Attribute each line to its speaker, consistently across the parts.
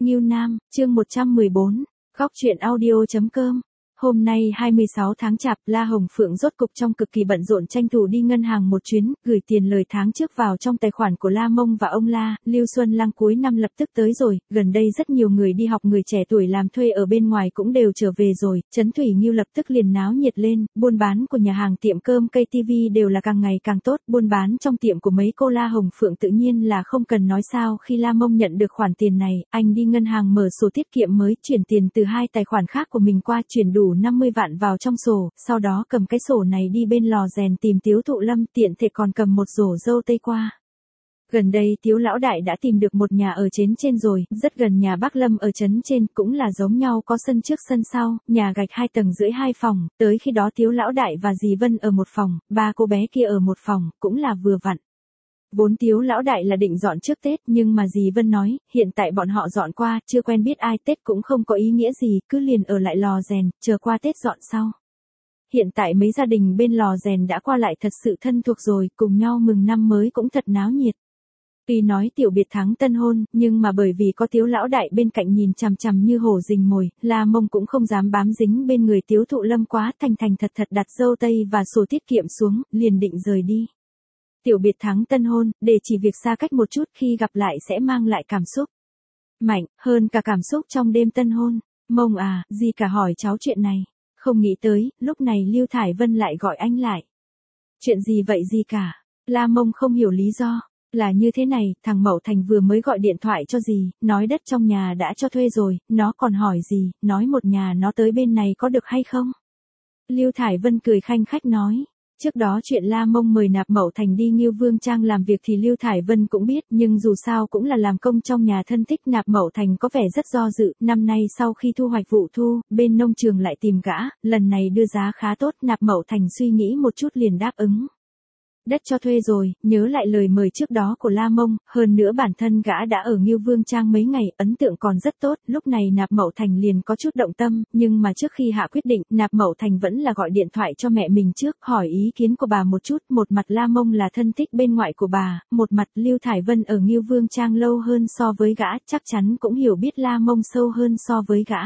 Speaker 1: Ngưu Nam, chương 114, góc truyện audio.com. Hôm nay 26 tháng Chạp, La Hồng Phượng rốt cục trong cực kỳ bận rộn tranh thủ đi ngân hàng một chuyến, gửi tiền lời tháng trước vào trong tài khoản của La Mông và ông La. Lưu Xuân Lăng cuối năm lập tức tới rồi, gần đây rất nhiều người đi học, người trẻ tuổi làm thuê ở bên ngoài cũng đều trở về rồi, Trấn Thủy Nghiêu lập tức liền náo nhiệt lên, buôn bán của nhà hàng tiệm cơm cây TV đều là càng ngày càng tốt, buôn bán trong tiệm của mấy cô La Hồng Phượng tự nhiên là không cần nói sao. Khi La Mông nhận được khoản tiền này, anh đi ngân hàng mở sổ tiết kiệm mới, chuyển tiền từ hai tài khoản khác của mình qua, chuyển đủ 50 vạn vào trong sổ, sau đó cầm cái sổ này đi bên lò rèn tìm Tiếu Thụ Lâm, tiện thể còn cầm một rổ dâu tây qua. Gần đây Tiếu lão đại đã tìm được một nhà ở trên rồi, rất gần nhà bác Lâm ở trấn trên, cũng là giống nhau, có sân trước sân sau, nhà gạch 2 tầng rưỡi 2 phòng, tới khi đó Tiếu lão đại và dì Vân ở một phòng, ba cô bé kia ở một phòng, cũng là vừa vặn. Vốn Tiếu lão đại là định dọn trước Tết, nhưng mà dì Vân nói, hiện tại bọn họ dọn qua, chưa quen biết ai, Tết cũng không có ý nghĩa gì, cứ liền ở lại lò rèn, chờ qua Tết dọn sau. Hiện tại mấy gia đình bên lò rèn đã qua lại thật sự thân thuộc rồi, cùng nhau mừng năm mới cũng thật náo nhiệt. Tuy nói tiểu biệt thắng tân hôn, nhưng mà bởi vì có Tiếu lão đại bên cạnh nhìn chằm chằm như hổ rình mồi, La Mông cũng không dám bám dính bên người Tiếu Thụ Lâm quá, thành thật đặt dâu tây và sổ tiết kiệm xuống, liền định rời đi. Tiểu biệt thắng tân hôn, để chỉ việc xa cách một chút, khi gặp lại sẽ mang lại cảm xúc mạnh hơn cả cảm xúc trong đêm tân hôn. Mông à, gì cả hỏi cháu chuyện này. Không nghĩ tới, lúc này Lưu Thải Vân lại gọi anh lại. Chuyện gì vậy gì cả? La Mông không hiểu lý do. Là như thế này, thằng Mậu Thành vừa mới gọi điện thoại cho dì, nói đất trong nhà đã cho thuê rồi, nó còn hỏi dì, nói một nhà nó tới bên này có được hay không? Lưu Thải Vân cười khanh khách nói. Trước đó chuyện La Mông mời Nạp Mậu Thành đi Ngưu Vương Trang làm việc thì Lưu Thải Vân cũng biết, nhưng dù sao cũng là làm công trong nhà thân thích. Nạp Mậu Thành có vẻ rất do dự, năm nay sau khi thu hoạch vụ thu, bên nông trường lại tìm gã, lần này đưa giá khá tốt. Nạp Mậu Thành suy nghĩ một chút liền đáp ứng. Đất cho thuê rồi, nhớ lại lời mời trước đó của La Mông, hơn nữa bản thân gã đã ở Ngưu Vương Trang mấy ngày, ấn tượng còn rất tốt, lúc này Nạp Mậu Thành liền có chút động tâm, nhưng mà trước khi hạ quyết định, Nạp Mậu Thành vẫn là gọi điện thoại cho mẹ mình trước, hỏi ý kiến của bà một chút, một mặt La Mông là thân thích bên ngoại của bà, một mặt Lưu Thải Vân ở Ngưu Vương Trang lâu hơn so với gã, chắc chắn cũng hiểu biết La Mông sâu hơn so với gã.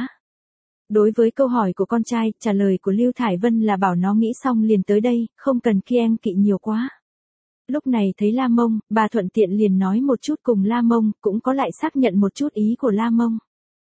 Speaker 1: Đối với câu hỏi của con trai, trả lời của Lưu Thải Vân là bảo nó nghĩ xong liền tới đây, không cần kiêng kỵ nhiều quá. Lúc này thấy La Mông, bà thuận tiện liền nói một chút cùng La Mông, cũng có lại xác nhận một chút ý của La Mông.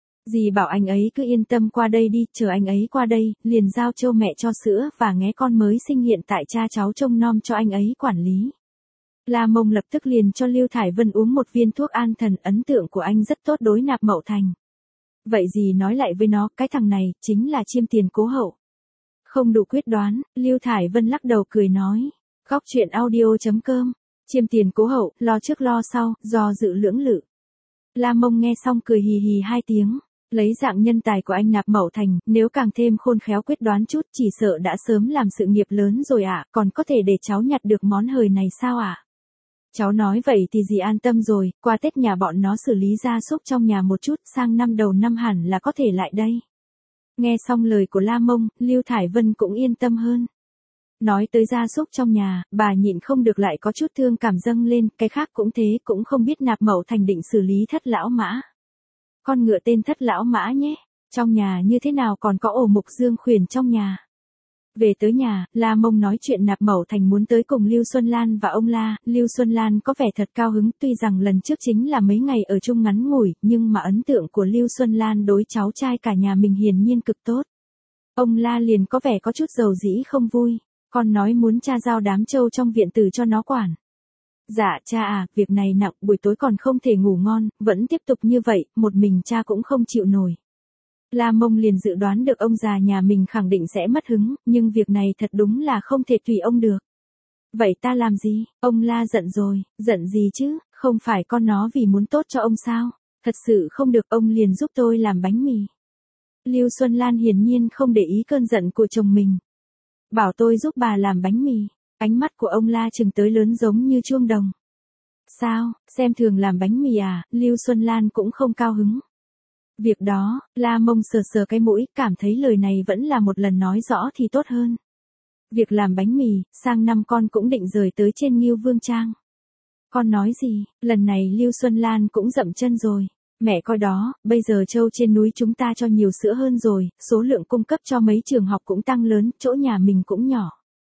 Speaker 1: Dì bảo anh ấy cứ yên tâm qua đây đi, chờ anh ấy qua đây, liền giao cho mẹ cho sữa và nghé con mới sinh hiện tại cha cháu trông nom cho anh ấy quản lý. La Mông lập tức liền cho Lưu Thải Vân uống một viên thuốc an thần, ấn tượng của anh rất tốt đối Nạp Mậu Thành. Vậy dì nói lại với nó, cái thằng này, chính là chiêm tiền cố hậu. Không đủ quyết đoán, Lưu Thải Vân lắc đầu cười nói. Góc truyện audio.com, chiêm tiền cố hậu, lo trước lo sau, do dự lưỡng lự. La Mông nghe xong cười hì hì 2 tiếng, lấy dạng nhân tài của anh Nạp Mậu Thành, nếu càng thêm khôn khéo quyết đoán chút, chỉ sợ đã sớm làm sự nghiệp lớn rồi ạ, còn có thể để cháu nhặt được món hời này sao ạ? Cháu nói vậy thì dì an tâm rồi, qua Tết nhà bọn nó xử lý gia súc trong nhà một chút, sang năm đầu năm hẳn là có thể lại đây. Nghe xong lời của La Mông, Lưu Thải Vân cũng yên tâm hơn. Nói tới gia súc trong nhà, bà nhịn không được lại có chút thương cảm dâng lên, cái khác cũng thế, cũng không biết Nạp Mậu Thành định xử lý Thất lão mã. Con ngựa tên Thất lão mã nhé, trong nhà như thế nào còn có ổ mục Dương Khuyển trong nhà. Về tới nhà, La Mông nói chuyện Nạp Mậu Thành muốn tới cùng Lưu Xuân Lan và ông La, Lưu Xuân Lan có vẻ thật cao hứng, tuy rằng lần trước chính là mấy ngày ở chung ngắn ngủi, nhưng mà ấn tượng của Lưu Xuân Lan đối cháu trai cả nhà mình hiển nhiên cực tốt. Ông La liền có vẻ có chút dầu dĩ không vui. Con nói muốn cha giao đám trâu trong viện tử cho nó quản. Dạ cha à, việc này nặng, buổi tối còn không thể ngủ ngon, vẫn tiếp tục như vậy, một mình cha cũng không chịu nổi. La Mông liền dự đoán được ông già nhà mình khẳng định sẽ mất hứng, nhưng việc này thật đúng là không thể tùy ông được. Vậy ta làm gì? Ông La giận rồi, giận gì chứ, không phải con nó vì muốn tốt cho ông sao? Thật sự không được, ông liền giúp tôi làm bánh mì. Lưu Xuân Lan hiển nhiên không để ý cơn giận của chồng mình. Bảo tôi giúp bà làm bánh mì. Ánh mắt của ông La trừng tới lớn giống như chuông đồng. Sao, xem thường làm bánh mì à? Lưu Xuân Lan cũng không cao hứng. Việc đó, La Mông sờ sờ cái mũi, cảm thấy lời này vẫn là một lần nói rõ thì tốt hơn. Việc làm bánh mì, sang năm con cũng định rời tới trên Ngưu Vương Trang. Con nói gì, lần này Lưu Xuân Lan cũng dậm chân rồi. Mẹ coi đó, bây giờ trâu trên núi chúng ta cho nhiều sữa hơn rồi, số lượng cung cấp cho mấy trường học cũng tăng lớn, chỗ nhà mình cũng nhỏ.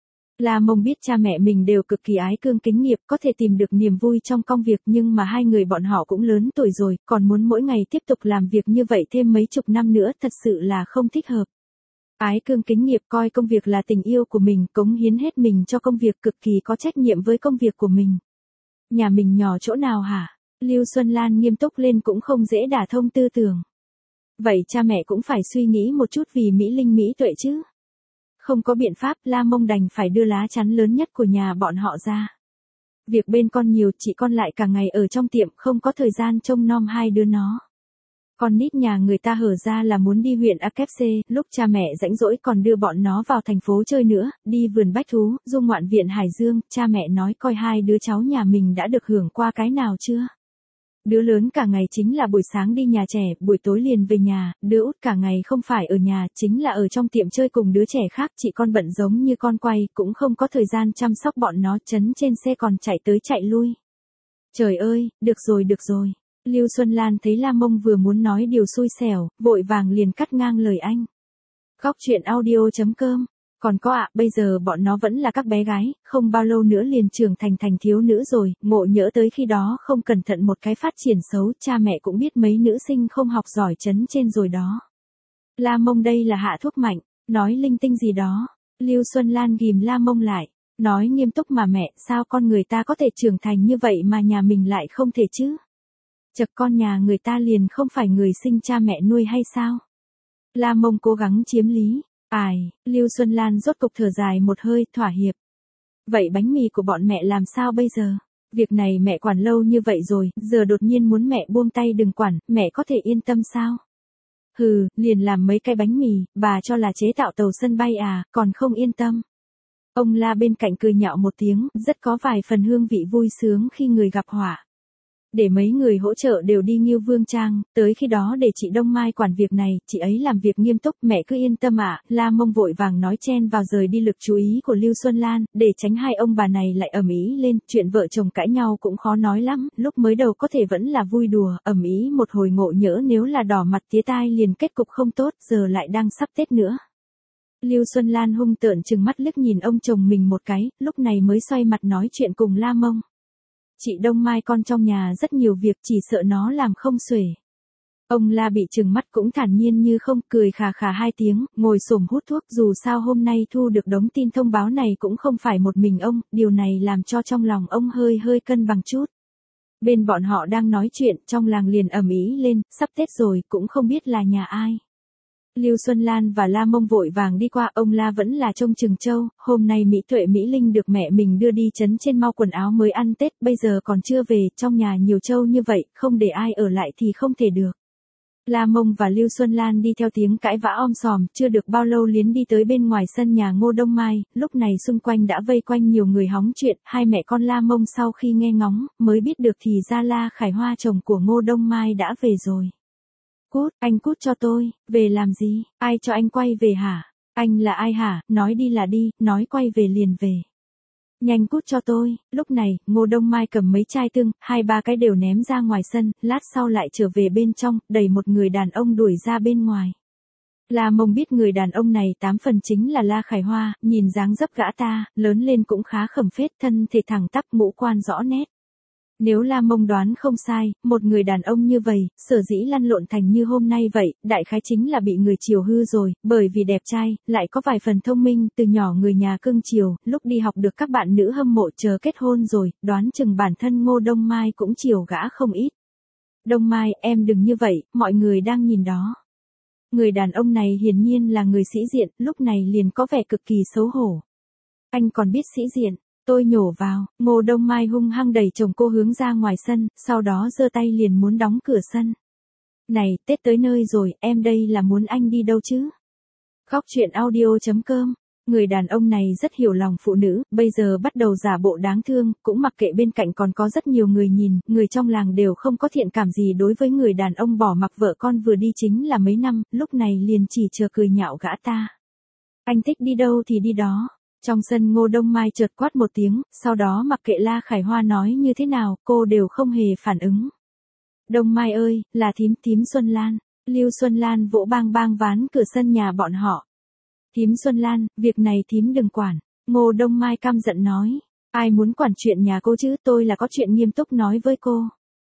Speaker 1: La Mông biết cha mẹ mình đều cực kỳ ái cương kính nghiệp, có thể tìm được niềm vui trong công việc, nhưng mà hai người bọn họ cũng lớn tuổi rồi, còn muốn mỗi ngày tiếp tục làm việc như vậy thêm mấy chục năm nữa thật sự là không thích hợp. Ái cương kính nghiệp coi công việc là tình yêu của mình, cống hiến hết mình cho công việc, cực kỳ có trách nhiệm với công việc của mình. Nhà mình nhỏ chỗ nào hả? Lưu Xuân Lan nghiêm túc lên cũng không dễ đả thông tư tưởng. Vậy cha mẹ cũng phải suy nghĩ một chút vì Mỹ Linh Mỹ Tuệ chứ. Không có biện pháp, La Mông đành phải đưa lá chắn lớn nhất của nhà bọn họ ra. Việc bên con nhiều, chị con lại cả ngày ở trong tiệm, không có thời gian trông nom hai đứa nó. Con nít nhà người ta hở ra là muốn đi huyện Akepse, lúc cha mẹ rảnh rỗi còn đưa bọn nó vào thành phố chơi nữa, đi vườn bách thú, du ngoạn viện Hải Dương, cha mẹ nói coi hai đứa cháu nhà mình đã được hưởng qua cái nào chưa. Đứa lớn cả ngày chính là buổi sáng đi nhà trẻ, buổi tối liền về nhà, đứa út cả ngày không phải ở nhà, chính là ở trong tiệm chơi cùng đứa trẻ khác, chị con bận giống như con quay, cũng không có thời gian chăm sóc bọn nó, chấn trên xe còn chạy tới chạy lui. Trời ơi, được rồi. Lưu Xuân Lan thấy La Mông vừa muốn nói điều xui xẻo, vội vàng liền cắt ngang lời anh. Góc truyện audio.com. Còn có ạ, bây giờ bọn nó vẫn là các bé gái, không bao lâu nữa liền trưởng thành thiếu nữ rồi, ngộ nhỡ tới khi đó không cẩn thận một cái phát triển xấu, cha mẹ cũng biết mấy nữ sinh không học giỏi chấn trên rồi đó. La Mông đây là hạ thuốc mạnh, nói linh tinh gì đó. Lưu Xuân Lan ghìm La Mông lại, nói nghiêm túc mà mẹ, sao con người ta có thể trưởng thành như vậy mà nhà mình lại không thể chứ? Chật con nhà người ta liền không phải người sinh cha mẹ nuôi hay sao? La Mông cố gắng chiếm lý. Lưu Xuân Lan rốt cục thở dài một hơi, thỏa hiệp. Vậy bánh mì của bọn mẹ làm sao bây giờ? Việc này mẹ quản lâu như vậy rồi, giờ đột nhiên muốn mẹ buông tay đừng quản, mẹ có thể yên tâm sao? Hừ, liền làm mấy cái bánh mì, bà cho là chế tạo tàu sân bay à, còn không yên tâm. Ông La bên cạnh cười nhạo một tiếng, rất có vài phần hương vị vui sướng khi người gặp họa. Để mấy người hỗ trợ đều đi Ngưu Vương Trang, tới khi đó để chị Đông Mai quản việc này, chị ấy làm việc nghiêm túc, mẹ cứ yên tâm ạ. La Mông vội vàng nói chen vào rời đi lực chú ý của Lưu Xuân Lan, để tránh hai ông bà này lại ầm ĩ lên, chuyện vợ chồng cãi nhau cũng khó nói lắm, lúc mới đầu có thể vẫn là vui đùa, ầm ĩ một hồi ngộ nhỡ nếu là đỏ mặt tía tai liền kết cục không tốt, giờ lại đang sắp Tết nữa. Lưu Xuân Lan hung tợn trừng mắt liếc nhìn ông chồng mình một cái, lúc này mới xoay mặt nói chuyện cùng La Mông. Chị Đông Mai con trong nhà rất nhiều việc, chỉ sợ nó làm không xuể. Ông La bị trừng mắt cũng thản nhiên như không, cười khà khà hai tiếng, ngồi xổm hút thuốc, dù sao hôm nay thu được đống tin thông báo này cũng không phải một mình ông, điều này làm cho trong lòng ông hơi cân bằng chút. Bên bọn họ đang nói chuyện, trong làng liền ầm ĩ lên, sắp Tết rồi, cũng không biết là nhà ai. Lưu Xuân Lan và La Mông vội vàng đi qua, ông La vẫn là trông chừng trâu, hôm nay Mỹ Tuệ Mỹ Linh được mẹ mình đưa đi trấn trên mau quần áo mới ăn Tết, bây giờ còn chưa về, trong nhà nhiều trâu như vậy, không để ai ở lại thì không thể được. La Mông và Lưu Xuân Lan đi theo tiếng cãi vã om sòm, chưa được bao lâu liền đi tới bên ngoài sân nhà Ngô Đông Mai, lúc này xung quanh đã vây quanh nhiều người hóng chuyện, hai mẹ con La Mông sau khi nghe ngóng, mới biết được thì ra La Khải Hoa chồng của Ngô Đông Mai đã về rồi. Cút, anh cút cho tôi, về làm gì, ai cho anh quay về hả? Anh là ai hả, nói đi là đi, nói quay về liền về. Nhanh cút cho tôi, lúc này, Ngô Đông Mai cầm mấy chai tương, 2-3 cái đều ném ra ngoài sân, lát sau lại trở về bên trong, đẩy một người đàn ông đuổi ra bên ngoài. La Mông biết người đàn ông này 8 phần chính là La Khải Hoa, nhìn dáng dấp gã ta, lớn lên cũng khá khẩm phết, thân thể thẳng tắp, ngũ quan rõ nét. Nếu La Mông đoán không sai, một người đàn ông như vậy, sở dĩ lăn lộn thành như hôm nay vậy, đại khái chính là bị người chiều hư rồi, bởi vì đẹp trai, lại có vài phần thông minh, từ nhỏ người nhà cưng chiều, lúc đi học được các bạn nữ hâm mộ chờ kết hôn rồi, đoán chừng bản thân Ngô Đông Mai cũng chiều gã không ít. Đông Mai, em đừng như vậy, mọi người đang nhìn đó. Người đàn ông này hiển nhiên là người sĩ diện, lúc này liền có vẻ cực kỳ xấu hổ. Anh còn biết sĩ diện. Tôi nhổ vào, Ngô Đông Mai hung hăng đẩy chồng cô hướng ra ngoài sân, sau đó giơ tay liền muốn đóng cửa sân. Này, Tết tới nơi rồi, em đây là muốn anh đi đâu chứ? Góc truyện audio.com. Người đàn ông này rất hiểu lòng phụ nữ, bây giờ bắt đầu giả bộ đáng thương, cũng mặc kệ bên cạnh còn có rất nhiều người nhìn, người trong làng đều không có thiện cảm gì đối với người đàn ông bỏ mặc vợ con vừa đi chính là mấy năm, lúc này liền chỉ chờ cười nhạo gã ta. Anh thích đi đâu thì đi đó. Trong sân Ngô Đông Mai chợt quát một tiếng, sau đó mặc kệ La Khải Hoa nói như thế nào, cô đều không hề phản ứng. Đông Mai ơi, là thím Xuân Lan. Lưu Xuân Lan vỗ bang bang ván cửa sân nhà bọn họ. Thím Xuân Lan, việc này thím đừng quản. Ngô Đông Mai căm giận nói. Ai muốn quản chuyện nhà cô chứ, tôi là có chuyện nghiêm túc nói với cô.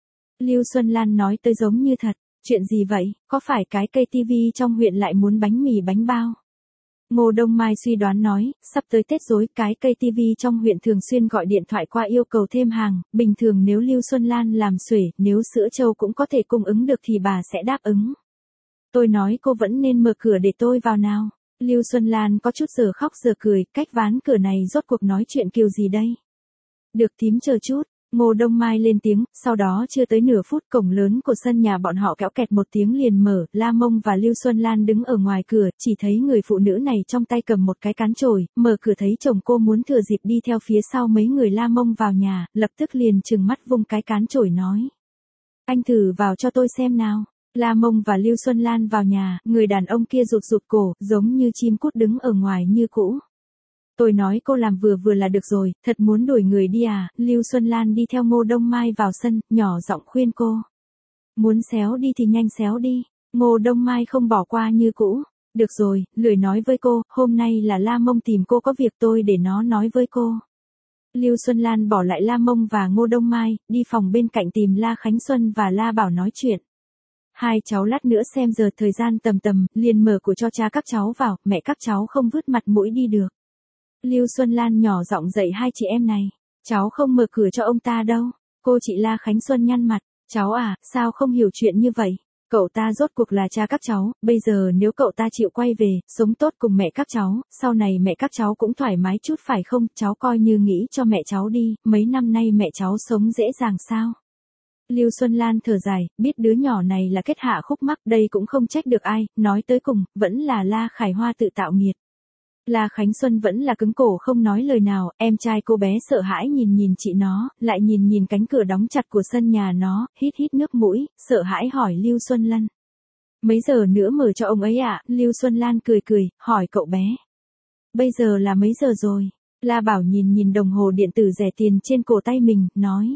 Speaker 1: Lưu Xuân Lan nói tới giống như thật. Chuyện gì vậy, có phải cái cây tivi trong huyện lại muốn bánh mì bánh bao? Ngô Đông Mai suy đoán nói, sắp tới Tết rồi, cái cây tivi trong huyện thường xuyên gọi điện thoại qua yêu cầu thêm hàng, bình thường nếu Lưu Xuân Lan làm xuể, nếu sữa trâu cũng có thể cung ứng được thì bà sẽ đáp ứng. Tôi nói cô vẫn nên mở cửa để tôi vào nào. Lưu Xuân Lan có chút giờ khóc giờ cười, cách ván cửa này rốt cuộc nói chuyện kiểu gì đây? Được thím chờ chút. Ngô Đông Mai lên tiếng, sau đó chưa tới nửa phút cổng lớn của sân nhà bọn họ kéo kẹt một tiếng liền mở, La Mông và Lưu Xuân Lan đứng ở ngoài cửa, chỉ thấy người phụ nữ này trong tay cầm một cái cán chổi, mở cửa thấy chồng cô muốn thừa dịp đi theo phía sau mấy người La Mông vào nhà, lập tức liền trừng mắt vung cái cán chổi nói. Anh thử vào cho tôi xem nào. La Mông và Lưu Xuân Lan vào nhà, người đàn ông kia rụt rụt cổ, giống như chim cút đứng ở ngoài như cũ. Tôi nói cô làm vừa vừa là được rồi, thật muốn đuổi người đi à? Lưu Xuân Lan đi theo Ngô Đông Mai vào sân, nhỏ giọng khuyên cô. Muốn xéo đi thì nhanh xéo đi. Ngô Đông Mai không bỏ qua như cũ. Được rồi, lười nói với cô, hôm nay là La Mông tìm cô có việc tôi để nó nói với cô. Lưu Xuân Lan bỏ lại La Mông và Ngô Đông Mai, đi phòng bên cạnh tìm La Khánh Xuân và La Bảo nói chuyện. Hai cháu lát nữa xem giờ thời gian tầm, liền mở cửa cho cha các cháu vào, mẹ các cháu không vứt mặt mũi đi được. Lưu Xuân Lan nhỏ giọng dạy hai chị em này. Cháu không mở cửa cho ông ta đâu. Cô chị La Khánh Xuân nhăn mặt. Cháu à, sao không hiểu chuyện như vậy? Cậu ta rốt cuộc là cha các cháu, bây giờ nếu cậu ta chịu quay về, sống tốt cùng mẹ các cháu, sau này mẹ các cháu cũng thoải mái chút phải không? Cháu coi như nghĩ cho mẹ cháu đi, mấy năm nay mẹ cháu sống dễ dàng sao? Lưu Xuân Lan thở dài, biết đứa nhỏ này là kết hạ khúc mắc, đây cũng không trách được ai, nói tới cùng, vẫn là La Khải Hoa tự tạo nghiệt. La Khánh Xuân vẫn là cứng cổ không nói lời nào, em trai cô bé sợ hãi nhìn chị nó, lại nhìn cánh cửa đóng chặt của sân nhà nó, hít nước mũi, sợ hãi hỏi Lưu Xuân Lan. Mấy giờ nữa mở cho ông ấy ạ? Lưu Xuân Lan cười, hỏi cậu bé. Bây giờ là mấy giờ rồi? La Bảo nhìn đồng hồ điện tử rẻ tiền trên cổ tay mình, nói.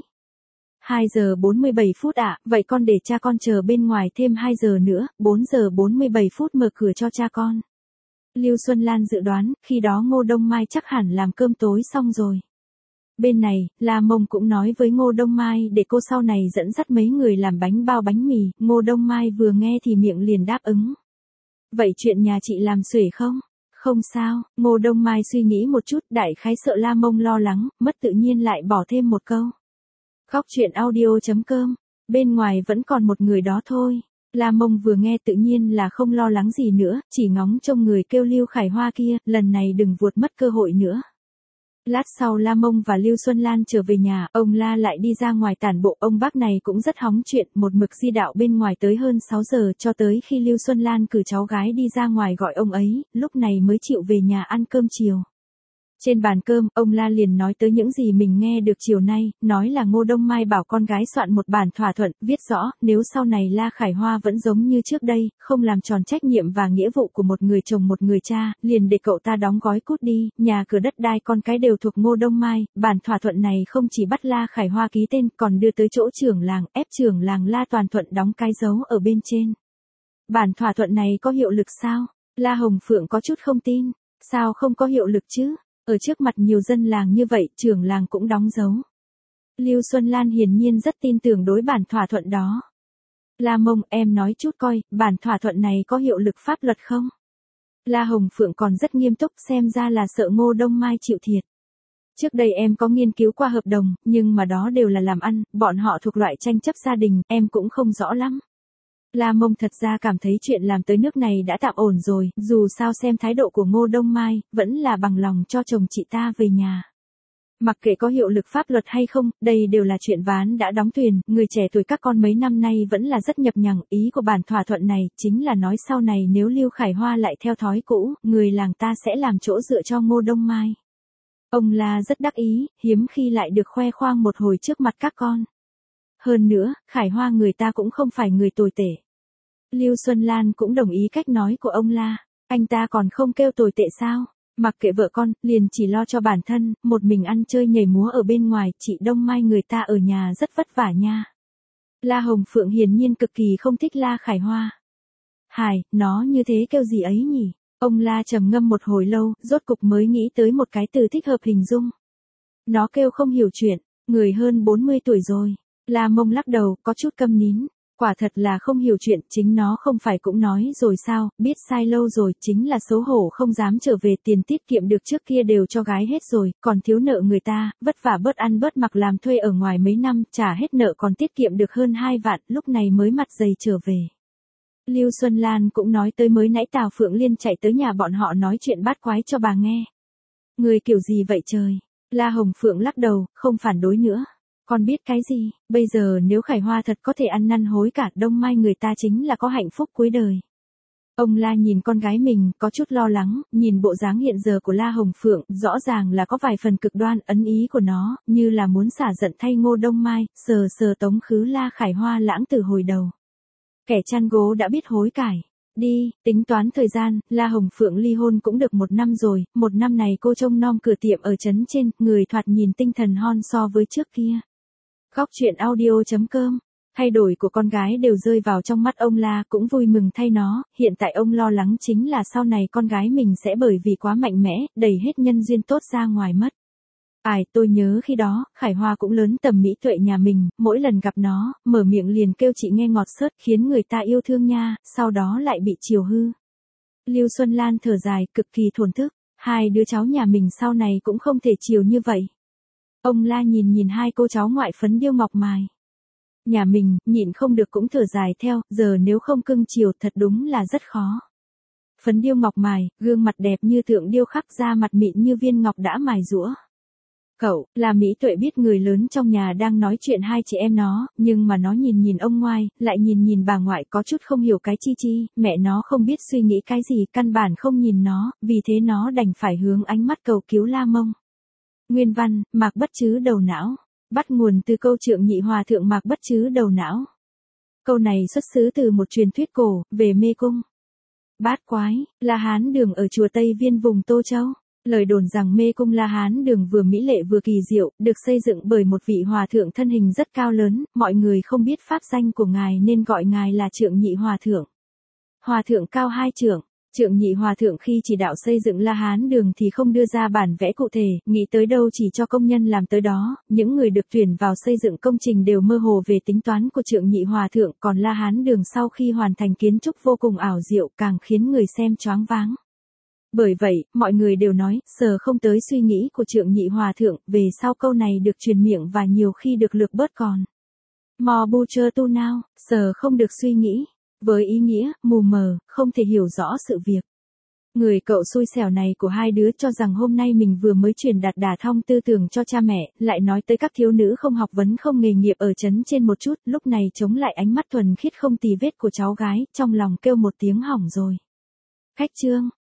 Speaker 1: 2 giờ 47 phút ạ, vậy con để cha con chờ bên ngoài thêm 2 giờ nữa, 4 giờ 47 phút mở cửa cho cha con. Lưu Xuân Lan dự đoán, khi đó Ngô Đông Mai chắc hẳn làm cơm tối xong rồi. Bên này, La Mông cũng nói với Ngô Đông Mai để cô sau này dẫn dắt mấy người làm bánh bao bánh mì, Ngô Đông Mai vừa nghe thì miệng liền đáp ứng. Vậy chuyện nhà chị làm xuể không? Không sao, Ngô Đông Mai suy nghĩ một chút, đại khái sợ La Mông lo lắng, mất tự nhiên lại bỏ thêm một câu. Khóc chuyện audio.com, bên ngoài vẫn còn một người đó thôi. La Mông vừa nghe tự nhiên là không lo lắng gì nữa, chỉ ngóng trông người kêu Lưu Khải Hoa kia, lần này đừng vuột mất cơ hội nữa. Lát sau La Mông và Lưu Xuân Lan trở về nhà, ông La lại đi ra ngoài tản bộ, ông bác này cũng rất hóng chuyện, một mực di đạo bên ngoài tới hơn 6 giờ, cho tới khi Lưu Xuân Lan cử cháu gái đi ra ngoài gọi ông ấy, lúc này mới chịu về nhà ăn cơm chiều. Trên bàn cơm, ông La liền nói tới những gì mình nghe được chiều nay, nói là Ngô Đông Mai bảo con gái soạn một bản thỏa thuận, viết rõ, nếu sau này La Khải Hoa vẫn giống như trước đây, không làm tròn trách nhiệm và nghĩa vụ của một người chồng một người cha, liền để cậu ta đóng gói cút đi, nhà cửa đất đai con cái đều thuộc Ngô Đông Mai, bản thỏa thuận này không chỉ bắt La Khải Hoa ký tên, còn đưa tới chỗ trưởng làng, ép trưởng làng La Toàn Thuận đóng cái dấu ở bên trên. Bản thỏa thuận này có hiệu lực sao? La Hồng Phượng có chút không tin, sao không có hiệu lực chứ? Ở trước mặt nhiều dân làng như vậy, trưởng làng cũng đóng dấu. Lưu Xuân Lan hiển nhiên rất tin tưởng đối bản thỏa thuận đó. La Mông, em nói chút coi, bản thỏa thuận này có hiệu lực pháp luật không? La Hồng Phượng còn rất nghiêm túc, xem ra là sợ Ngô Đông Mai chịu thiệt. Trước đây em có nghiên cứu qua hợp đồng, nhưng mà đó đều là làm ăn, bọn họ thuộc loại tranh chấp gia đình, em cũng không rõ lắm. La Mông thật ra cảm thấy chuyện làm tới nước này đã tạm ổn rồi, dù sao xem thái độ của Ngô Đông Mai, vẫn là bằng lòng cho chồng chị ta về nhà. Mặc kệ có hiệu lực pháp luật hay không, đây đều là chuyện ván đã đóng thuyền, người trẻ tuổi các con mấy năm nay vẫn là rất nhập nhằng, ý của bản thỏa thuận này, chính là nói sau này nếu Lưu Khải Hoa lại theo thói cũ, người làng ta sẽ làm chỗ dựa cho Ngô Đông Mai. Ông La rất đắc ý, hiếm khi lại được khoe khoang một hồi trước mặt các con. Hơn nữa, Khải Hoa người ta cũng không phải người tồi tệ. Lưu Xuân Lan cũng đồng ý cách nói của ông La, anh ta còn không kêu tồi tệ sao, mặc kệ vợ con, liền chỉ lo cho bản thân, một mình ăn chơi nhảy múa ở bên ngoài, chị Đông Mai người ta ở nhà rất vất vả nha. La Hồng Phượng hiển nhiên cực kỳ không thích La Khải Hoa. Hải, nó như thế kêu gì ấy nhỉ? Ông La trầm ngâm một hồi lâu, rốt cục mới nghĩ tới một cái từ thích hợp hình dung. Nó kêu không hiểu chuyện, người hơn 40 tuổi rồi. La Mông lắc đầu, có chút câm nín. Quả thật là không hiểu chuyện, chính nó không phải cũng nói rồi sao, biết sai lâu rồi, chính là xấu hổ không dám trở về, tiền tiết kiệm được trước kia đều cho gái hết rồi, còn thiếu nợ người ta, vất vả bớt ăn bớt mặc làm thuê ở ngoài mấy năm, trả hết nợ còn tiết kiệm được hơn 2 vạn, lúc này mới mặt dày trở về. Lưu Xuân Lan cũng nói tới mới nãy Tào Phượng Liên chạy tới nhà bọn họ nói chuyện bát quái cho bà nghe. Người kiểu gì vậy trời? La Hồng Phượng lắc đầu, không phản đối nữa. Con biết cái gì, bây giờ nếu Khải Hoa thật có thể ăn năn hối cả Đông Mai người ta chính là có hạnh phúc cuối đời. Ông La nhìn con gái mình, có chút lo lắng, nhìn bộ dáng hiện giờ của La Hồng Phượng, rõ ràng là có vài phần cực đoan, ấn ý của nó, như là muốn xả giận thay Ngô Đông Mai, sờ sờ tống khứ La Khải Hoa lãng từ hồi đầu. Kẻ chăn gố đã biết hối cải. Đi, tính toán thời gian, La Hồng Phượng ly hôn cũng được 1 năm rồi, 1 năm này cô trông nom cửa tiệm ở trấn trên, người thoạt nhìn tinh thần hon so với trước kia. Góc truyện audio.com. Thay đổi của con gái đều rơi vào trong mắt ông La, cũng vui mừng thay nó, hiện tại ông lo lắng chính là sau này con gái mình sẽ bởi vì quá mạnh mẽ, đẩy hết nhân duyên tốt ra ngoài mất. Tôi nhớ khi đó, Khải Hoa cũng lớn tầm mỹ tuệ nhà mình, mỗi lần gặp nó, mở miệng liền kêu chị nghe ngọt xớt khiến người ta yêu thương nha, sau đó lại bị chiều hư. Lưu Xuân Lan thở dài, cực kỳ thổn thức, hai đứa cháu nhà mình sau này cũng không thể chiều như vậy. Ông La nhìn hai cô cháu ngoại phấn điêu ngọc mài. Nhà mình, nhịn không được cũng thở dài theo, giờ nếu không cưng chiều thật đúng là rất khó. Phấn điêu ngọc mài, gương mặt đẹp như tượng điêu khắc, da mặt mịn như viên ngọc đã mài giũa. Cậu, là mỹ tuệ biết người lớn trong nhà đang nói chuyện hai chị em nó, nhưng mà nó nhìn ông ngoại, lại nhìn bà ngoại có chút không hiểu cái chi, mẹ nó không biết suy nghĩ cái gì, căn bản không nhìn nó, vì thế nó đành phải hướng ánh mắt cầu cứu La Mông. Nguyên văn, Mạc Bất Trứ đầu não. Bắt nguồn từ câu Trượng Nhị Hòa Thượng Mạc Bất Trứ đầu não. Câu này xuất xứ từ một truyền thuyết cổ, về mê cung. Bát quái, La Hán Đường ở chùa Tây Viên vùng Tô Châu. Lời đồn rằng mê cung La Hán Đường vừa mỹ lệ vừa kỳ diệu, được xây dựng bởi một vị hòa thượng thân hình rất cao lớn, mọi người không biết pháp danh của ngài nên gọi ngài là Trượng Nhị Hòa Thượng. Hòa thượng cao 2 trượng. Trượng Nhị Hòa Thượng khi chỉ đạo xây dựng La Hán Đường thì không đưa ra bản vẽ cụ thể, nghĩ tới đâu chỉ cho công nhân làm tới đó, những người được tuyển vào xây dựng công trình đều mơ hồ về tính toán của Trượng Nhị Hòa Thượng, còn La Hán Đường sau khi hoàn thành kiến trúc vô cùng ảo diệu, càng khiến người xem choáng váng. Bởi vậy, mọi người đều nói, sờ không tới suy nghĩ của Trượng Nhị Hòa Thượng, về sau câu này được truyền miệng và nhiều khi được lược bớt còn. Mò bu chơ tu nào, sờ không được suy nghĩ. Với ý nghĩa, mù mờ, không thể hiểu rõ sự việc. Người cậu xui xẻo này của hai đứa cho rằng hôm nay mình vừa mới truyền đạt đả thông tư tưởng cho cha mẹ, lại nói tới các thiếu nữ không học vấn không nghề nghiệp ở trấn trên một chút, lúc này chống lại ánh mắt thuần khiết không tì vết của cháu gái, trong lòng kêu một tiếng hỏng rồi. Khách trương,